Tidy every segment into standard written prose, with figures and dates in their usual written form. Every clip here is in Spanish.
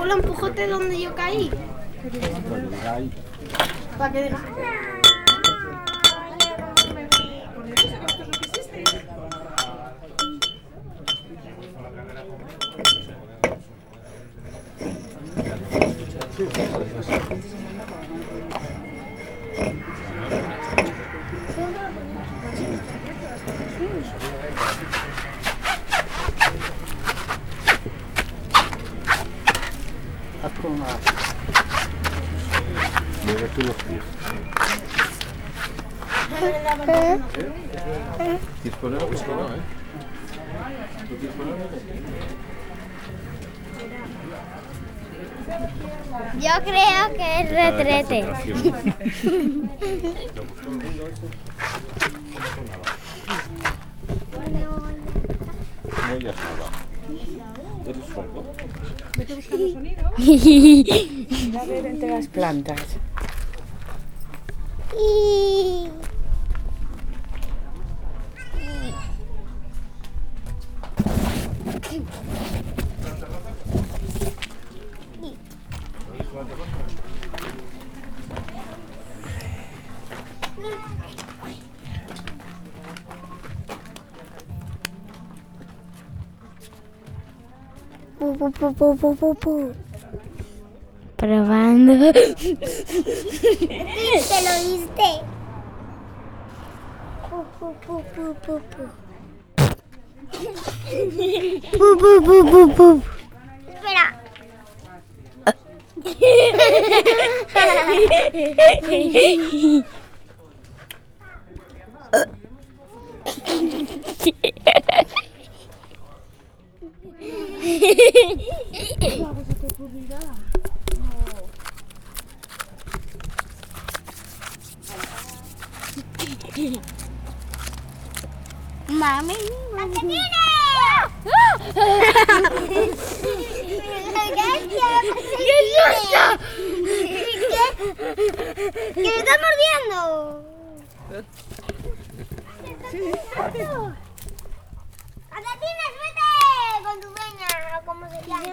el empujote donde yo caí. Para que digas. Haz con una... Mueve tú los pies. ¿Quieres ponerlo? Pues no, ¿eh? ¿Tú quieres ponerlo? Yo creo que es retrete. No digas nada. Eres sordo. Vete buscando sonido. A ver entre las plantas. Probando. ¿Te lo diste? Espera. Mami. ¿Qué me estás mordiendo? ¡Atatines, vete! Con tu veña, o como se llama.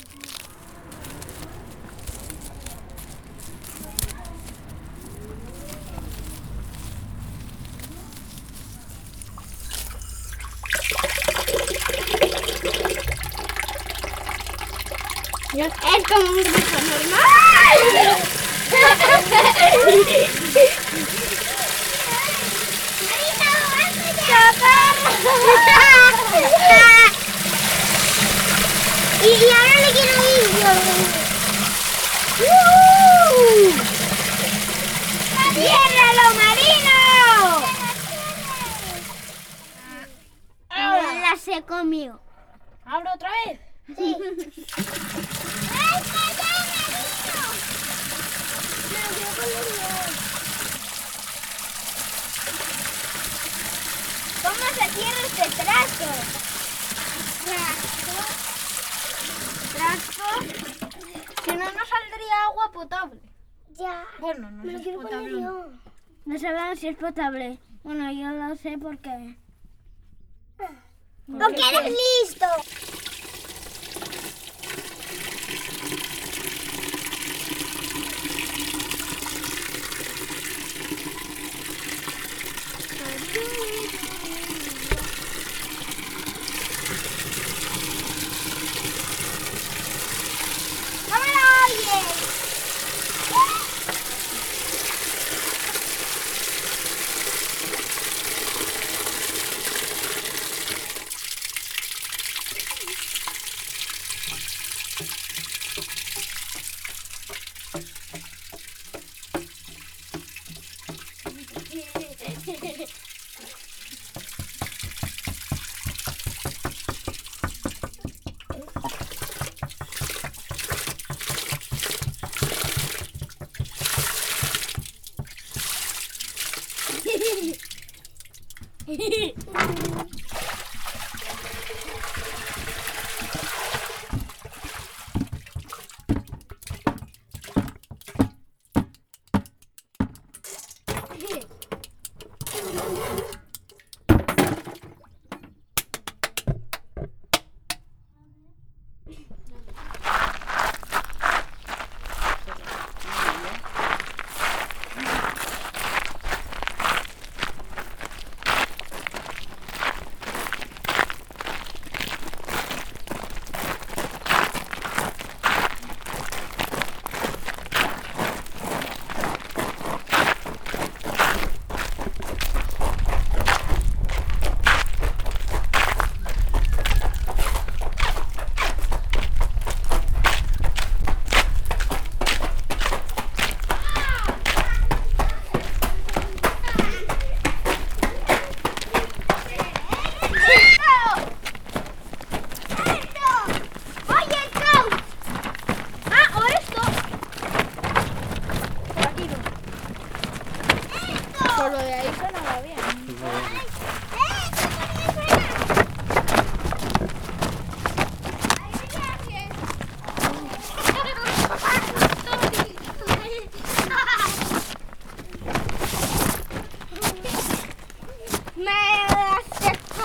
Es como un grito normal. Y ahora le quiero ir yo. ¡Ciérralo, Marino! La se comió. ¿Abro otra vez? Sí. ¿Cómo se cierra este trasto? Trasto. Si no, no saldría agua potable. Ya. Bueno, no Me lo es quiero poner potable. yo. No sabemos si es potable. Bueno, yo lo sé porque... Porque eres listo. ¡Cámara, oye!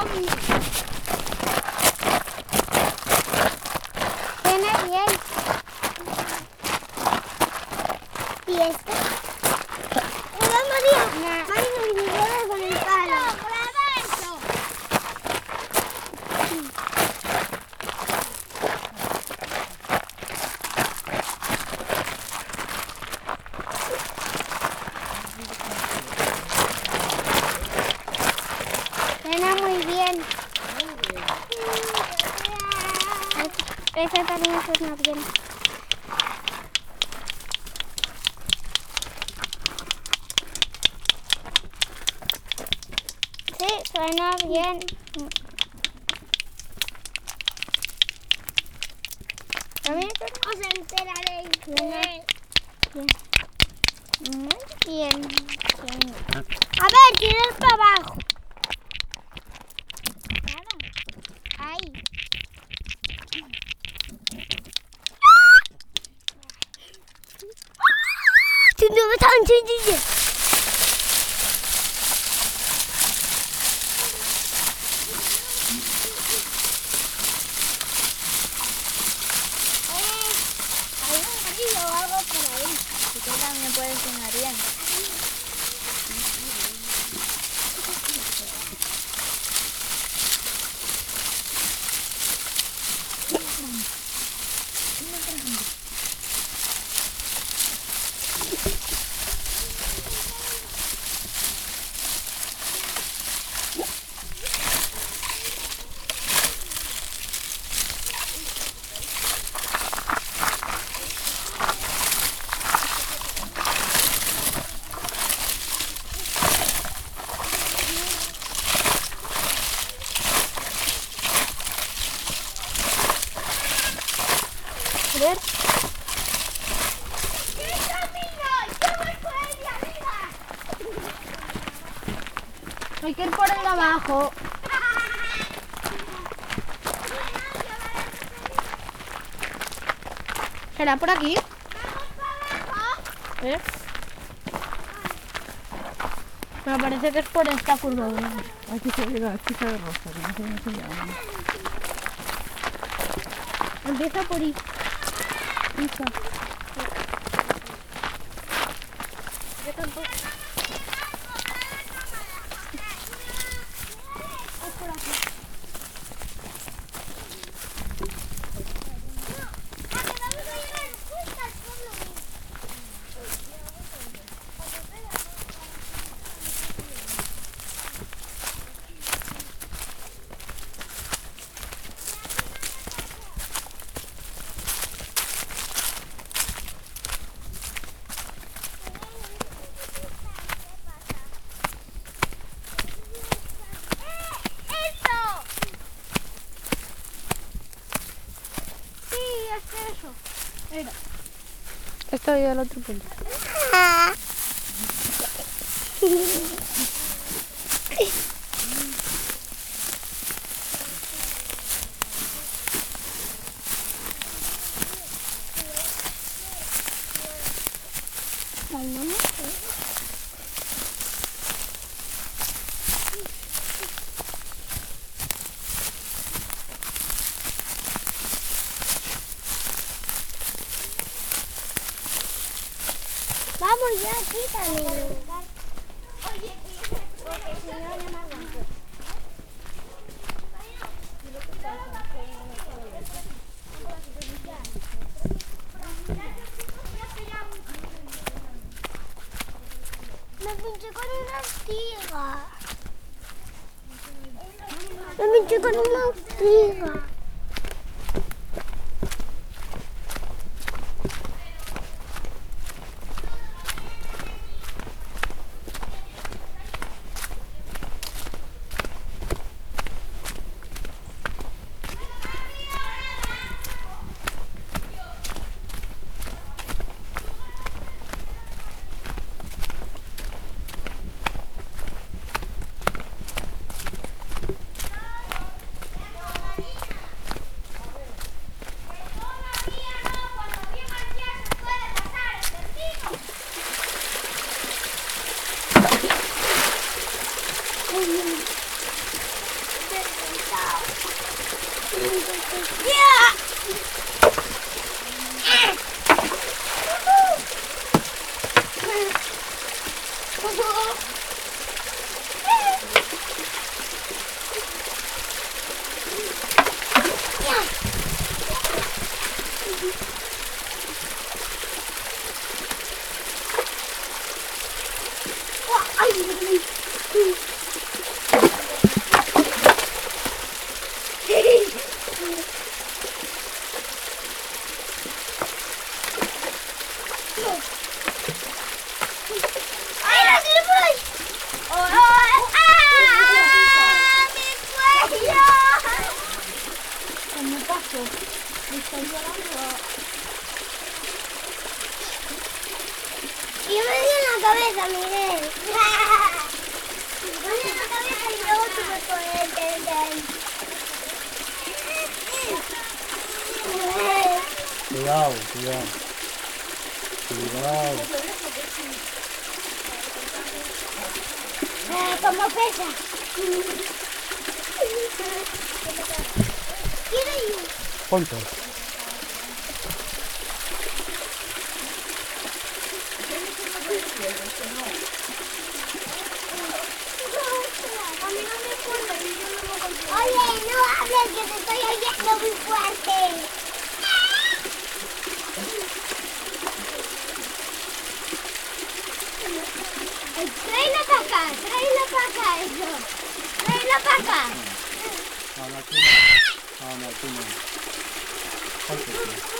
Suena bien. ¿Y esto? Hola, María. María, no vinieron con el palo. ¡Graba esto! Suena muy bien. Esa también suena bien. Sí, suena bien. También os enteraréis. Suena bien. Muy bien. A ver, tienes para abajo. Claro. Ahí. Hay un río o algo por ahí. Y tú también puedes sonar bien. A ver. Hay que ir por el de abajo. ¿Será por aquí? ¿Eh? Me parece que es por esta curva. Aquí se llega, aquí se ve rosa, que no sé cómo se llama. Empieza por ahí. Estoy al otro punto. Vamos ya, quítale. Oye, porque si no, ya me aguanto. Me pinché con una ortiga. Me pinché con una ortiga. Y yo me di en la cabeza, Miguel. Me pone en la cabeza y luego tuve con el Cuidado, cuidado. Cuidado. ¿Cómo pesa? Quiero ir. Ponte. Oye, no hables, que te estoy oyendo muy fuerte. Tráela para acá, eso. Tráela para acá. No, tú no. No, tú no. Ponte,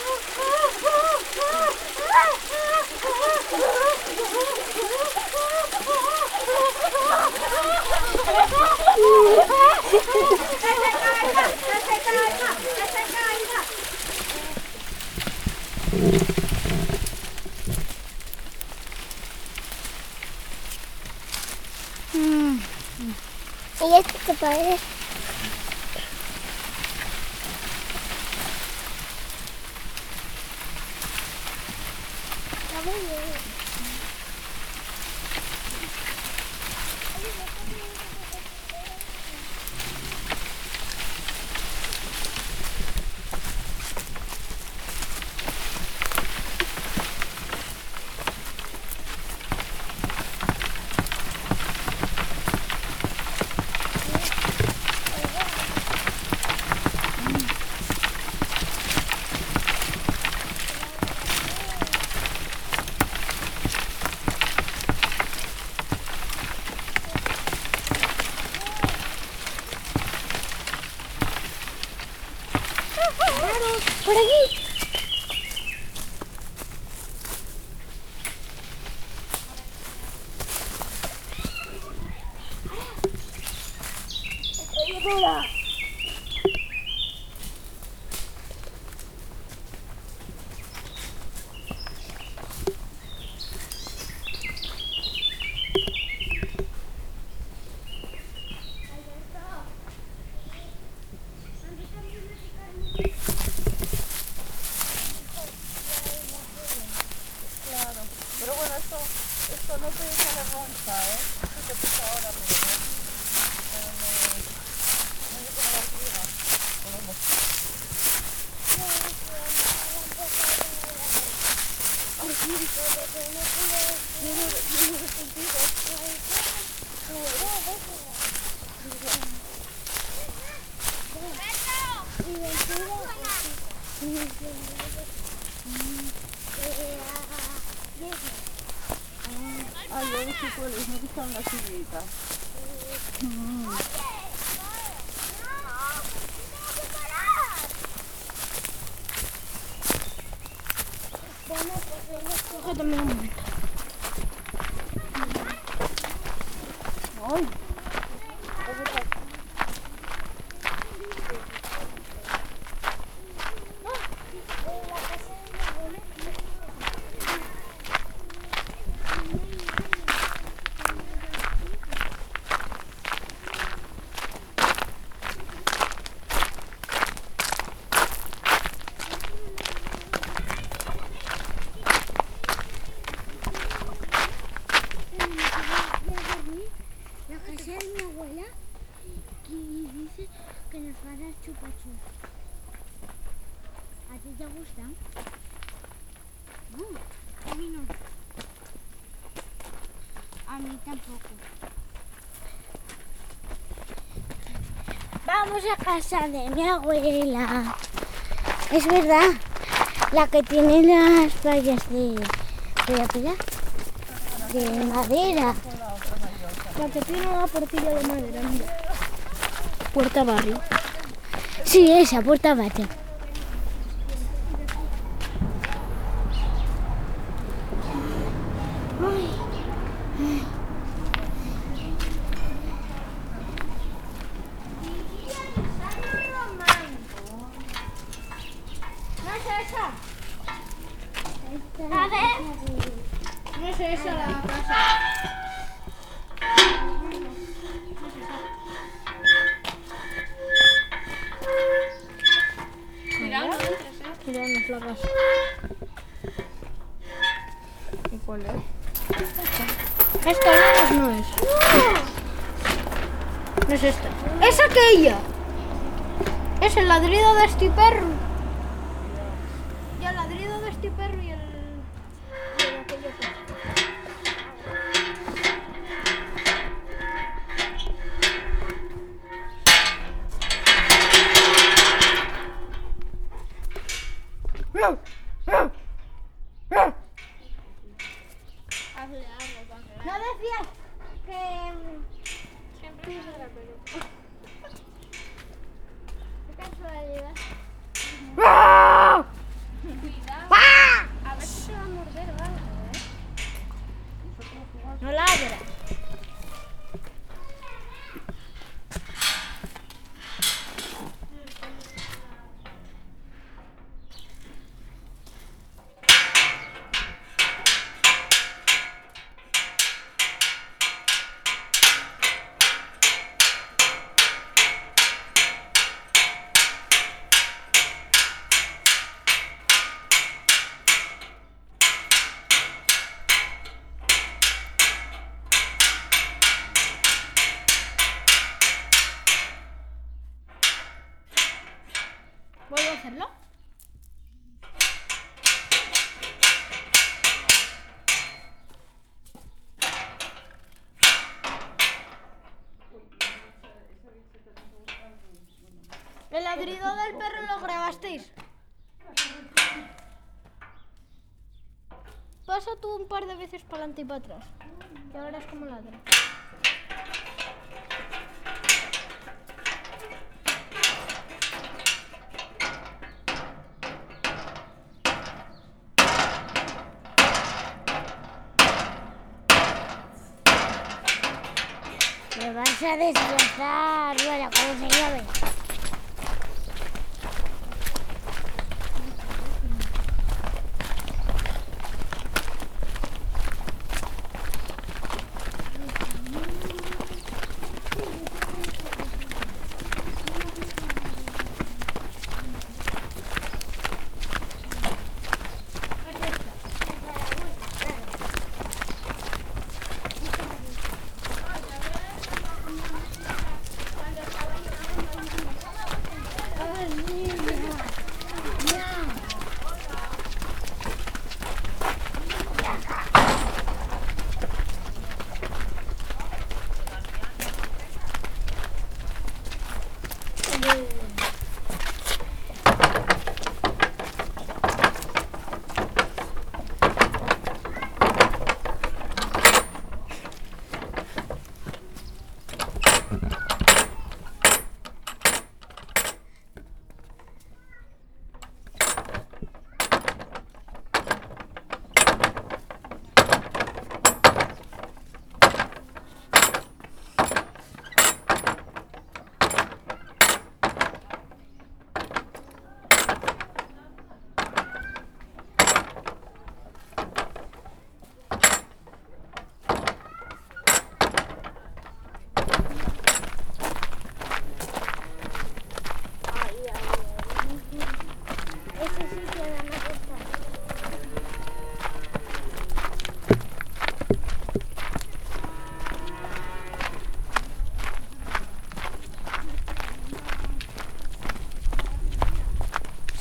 ¿Y esto qué parece? Por aquí. Pero bueno, esto no te deja vergüenza, ¿eh? Esto te pisa ahora, pero no es como la fría. Ay, luego sí puedes, me gustan las sillitas. Cógeteme un momento. Ay. La casa de mi abuela y dice que nos va a dar chupa chups. ¿A ti te gustan? No, a mí no. A mí tampoco. Vamos a casa de mi abuela. Es verdad, la que tiene las vallas de madera. La que tiene la portilla de madera, mira. Puerta barrio. Sí, esa, puerta barrio. A ver. No es esa la casa. Mira, no entres, Mira, no es la casa. ¿Y cuál es? Esta no es. No es esta. ¡Es aquella! Es el ladrido de este perro. Y el ladrido de este perro y el aquello que... No decías que... Siempre me da la pelota. Qué casualidad. A ver si se va a morder o algo, No ladra. ¿Vuelvo a hacerlo? El ladrido del perro lo grabasteis. Pasa tú un par de veces para adelante y para atrás. Y ahora es como ladra. Me vas a destrozar. Bueno, como se llame.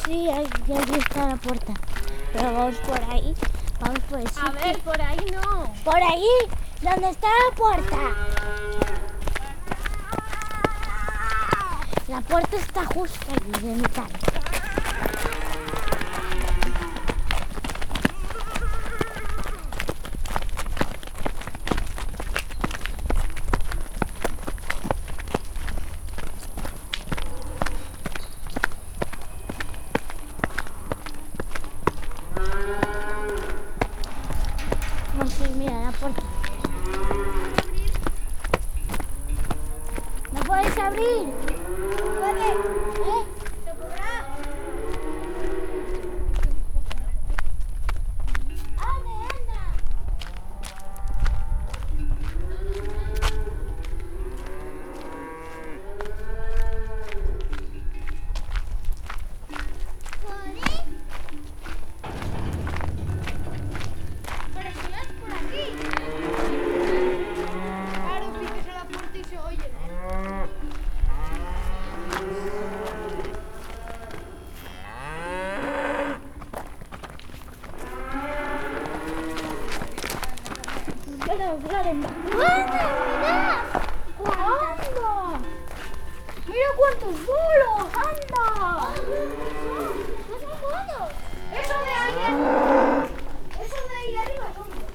Sí, ahí está la puerta. Pero vamos por ahí. Vamos por el sitio. A ver, por ahí no. Por ahí, donde está la puerta. La puerta está justo allí, de mitad. Sí, mira la puerta. ¿No puedes abrir? ¿Puede? ¿Se podrá? ¡Anda! Pero si no es por aquí. Claro, piques a la puerta y se oye, ¿eh? ¡Anda! ¡Mira cuántos bolos! ¡Anda! ¡No son bolos! ¡Eso de ahí arriba! ¡Eso de ahí arriba son bolos!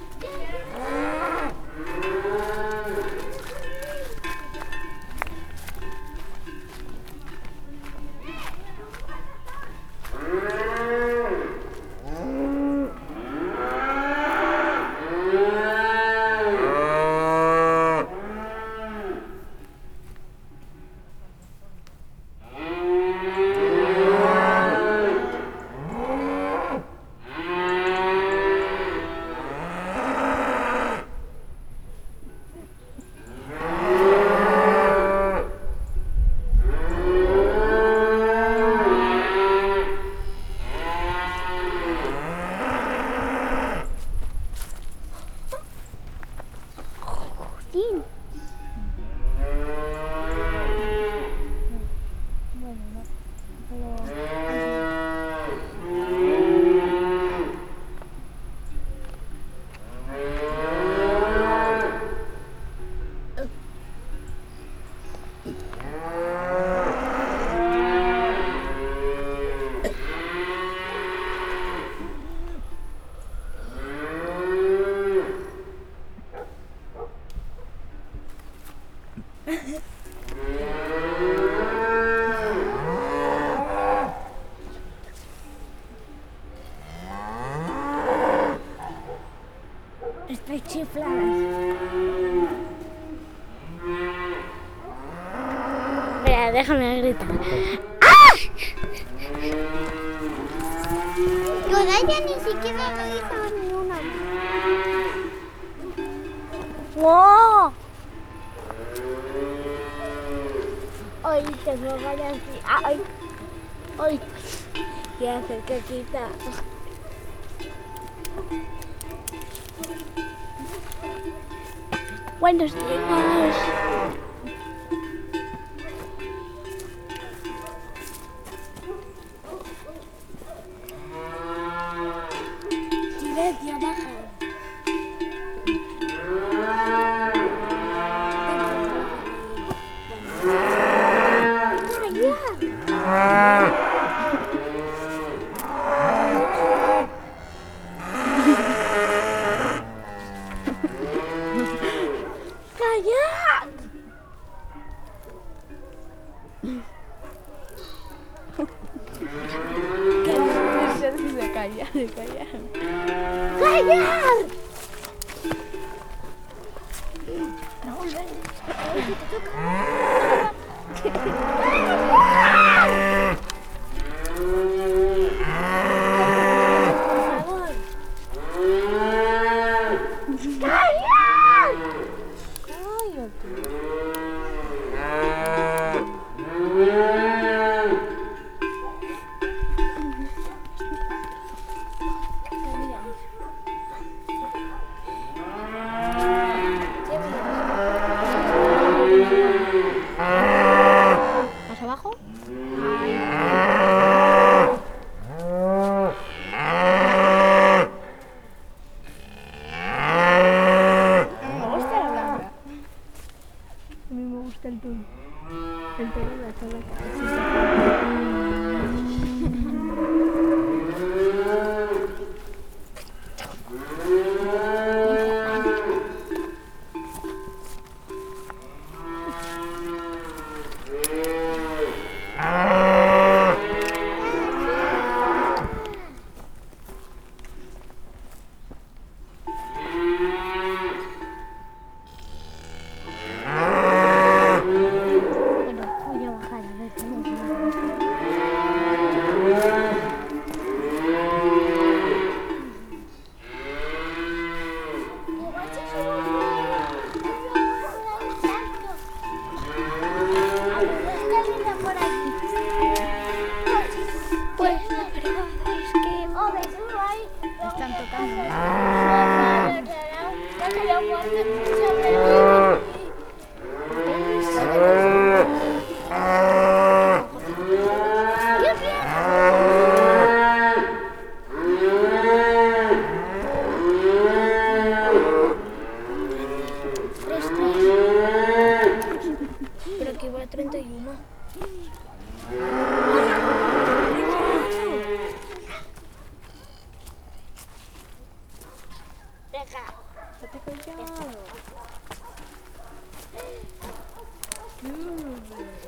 Estoy chiflada. Espera, déjame gritar. Yoraya ni siquiera lo hizo ni una. ¡Wow! Hoy tengo varias. ¡Ay! ¡Ay! Quiero hacer caquita. Buenos días. Silencio, baja. ¡Callad! Se calla, se calla. ¡Callad! me gusta el tono. El tono de la charla. Bueno, voy a bajar a ver cómo se Igual si subimos por ahí tanto. A ver, ¿no está linda por aquí? Pues la verdad es que Oh, me subo ahí. están tocando. Ya que lo puedo sobre mí. Dios mío. Pero aquí va 31. Venga.